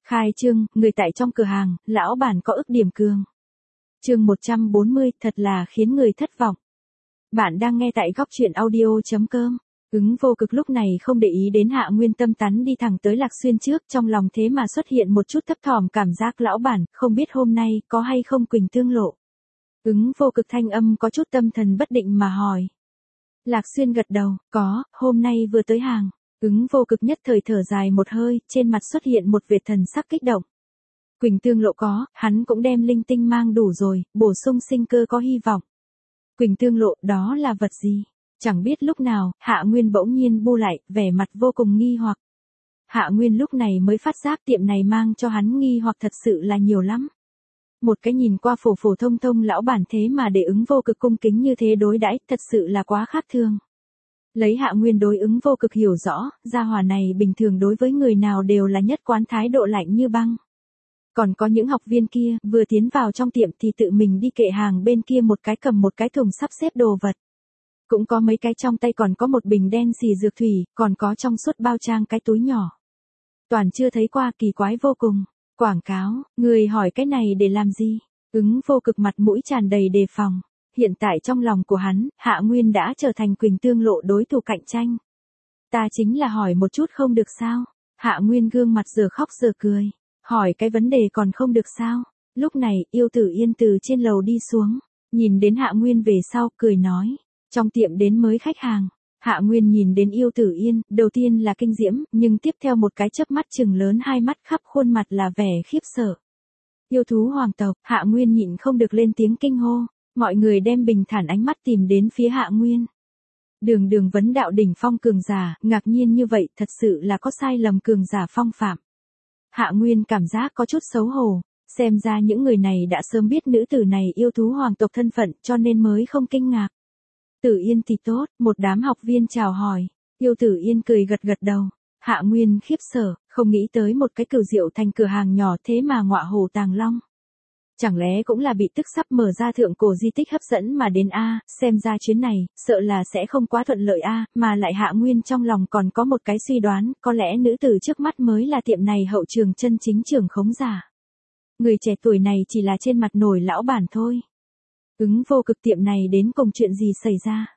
Khai trương, người tại trong cửa hàng, lão bản có ức điểm cường. Chương 140, thật là khiến người thất vọng. Bạn đang nghe tại góc truyện audio.com. Ứng Vô Cực lúc này không để ý đến Hạ Nguyên Tâm tắn đi thẳng tới Lạc Xuyên trước, trong lòng thế mà xuất hiện một chút thấp thỏm cảm giác lão bản, không biết hôm nay có hay không Quỳnh Tương Lộ. Ứng Vô Cực thanh âm có chút tâm thần bất định mà hỏi. Lạc Xuyên gật đầu, có, hôm nay vừa tới hàng. Ứng Vô Cực nhất thời thở dài một hơi, trên mặt xuất hiện một vệt thần sắc kích động. Quỳnh Tương Lộ có, hắn cũng đem linh tinh mang đủ rồi, bổ sung sinh cơ có hy vọng. Quỳnh Tương Lộ, đó là vật gì? Chẳng biết lúc nào, Hạ Nguyên bỗng nhiên bu lại, vẻ mặt vô cùng nghi hoặc. Hạ Nguyên lúc này mới phát giác tiệm này mang cho hắn nghi hoặc thật sự là nhiều lắm. Một cái nhìn qua phổ phổ thông thông lão bản thế mà để Ứng Vô Cực cung kính như thế đối đãi, thật sự là quá khác thường. Lấy Hạ Nguyên đối Ứng Vô Cực hiểu rõ, gia hỏa này bình thường đối với người nào đều là nhất quán thái độ lạnh như băng. Còn có những học viên kia, vừa tiến vào trong tiệm thì tự mình đi kệ hàng bên kia một cái cầm một cái thùng sắp xếp đồ vật. Cũng có mấy cái trong tay còn có một bình đen xì dược thủy, còn có trong suốt bao trang cái túi nhỏ. Toàn chưa thấy qua, kỳ quái vô cùng. Quảng cáo, người hỏi cái này để làm gì? Ứng Vô Cực mặt mũi tràn đầy đề phòng. Hiện tại trong lòng của hắn, Hạ Nguyên đã trở thành Quỳnh Tương Lộ đối thủ cạnh tranh. Ta chính là hỏi một chút không được sao? Hạ Nguyên gương mặt giờ khóc giờ cười. Hỏi cái vấn đề còn không được sao? Lúc này, Yêu Tử Yên từ trên lầu đi xuống. Nhìn đến Hạ Nguyên về sau, cười nói. Trong tiệm đến mới khách hàng. Hạ Nguyên nhìn đến Yêu Tử Yên, đầu tiên là kinh diễm, nhưng tiếp theo một cái chớp mắt trừng lớn hai mắt khắp khuôn mặt là vẻ khiếp sợ. Yêu thú hoàng tộc, Hạ Nguyên nhịn không được lên tiếng kinh hô. Mọi người đem bình thản ánh mắt tìm đến phía Hạ Nguyên. Đường vấn đạo đỉnh phong cường giả, ngạc nhiên như vậy thật sự là có sai lầm cường giả phong phạm. Hạ Nguyên cảm giác có chút xấu hổ, xem ra những người này đã sớm biết nữ tử này yêu thú hoàng tộc thân phận cho nên mới không kinh ngạc. Tử Yên thì tốt, một đám học viên chào hỏi. Yêu Tử Yên cười gật gật đầu. Hạ Nguyên khiếp sợ, không nghĩ tới một cái Cửu Diệu Thành cửa hàng nhỏ thế mà ngọa hổ tàng long. Chẳng lẽ cũng là bị tức sắp mở ra thượng cổ di tích hấp dẫn mà đến a, xem ra chuyến này, sợ là sẽ không quá thuận lợi a, mà lại Hạ Nguyên trong lòng còn có một cái suy đoán, có lẽ nữ tử trước mắt mới là tiệm này hậu trường chân chính trưởng khống giả. Người trẻ tuổi này chỉ là trên mặt nổi lão bản thôi. Ứng Vô Cực tiệm này đến cùng chuyện gì xảy ra?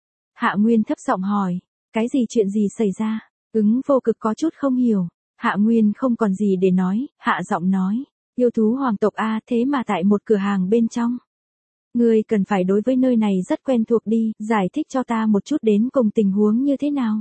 Hạ Nguyên thấp giọng hỏi, cái gì chuyện gì xảy ra? Ứng Vô Cực có chút không hiểu. Hạ Nguyên không còn gì để nói, hạ giọng nói. Yêu thú hoàng tộc a, thế mà tại một cửa hàng bên trong. Ngươi cần phải đối với nơi này rất quen thuộc đi, giải thích cho ta một chút đến cùng tình huống như thế nào.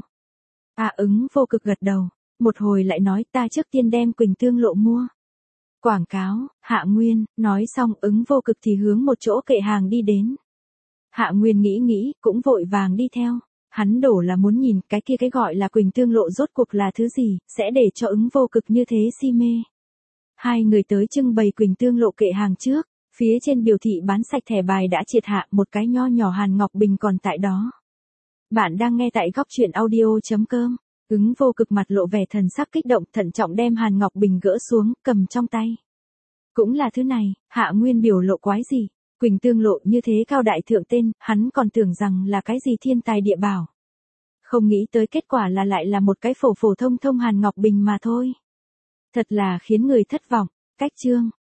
Ứng Vô Cực gật đầu, một hồi lại nói ta trước tiên đem Quỳnh Tương Lộ mua. Quảng cáo, Hạ Nguyên, nói xong Ứng Vô Cực thì hướng một chỗ kệ hàng đi đến. Hạ Nguyên nghĩ, cũng vội vàng đi theo. Hắn đổ là muốn nhìn cái kia cái gọi là Quỳnh Tương Lộ rốt cuộc là thứ gì, sẽ để cho Ứng Vô Cực như thế si mê. Hai người tới trưng bày Quỳnh Tương Lộ kệ hàng trước, phía trên biểu thị bán sạch thẻ bài đã triệt hạ, một cái nho nhỏ hàn ngọc bình còn tại đó. Bạn đang nghe tại góc truyện audio.com. Ứng Vô Cực mặt lộ vẻ thần sắc kích động, thận trọng đem hàn ngọc bình gỡ xuống, cầm trong tay. Cũng là thứ này, Hạ Nguyên biểu lộ quái gì? Quỳnh Tương Lộ như thế cao đại thượng tên, hắn còn tưởng rằng là cái gì thiên tài địa bảo. Không nghĩ tới kết quả là lại là một cái phổ phổ thông thông hàn ngọc bình mà thôi. Thật là khiến người thất vọng. Cách chương.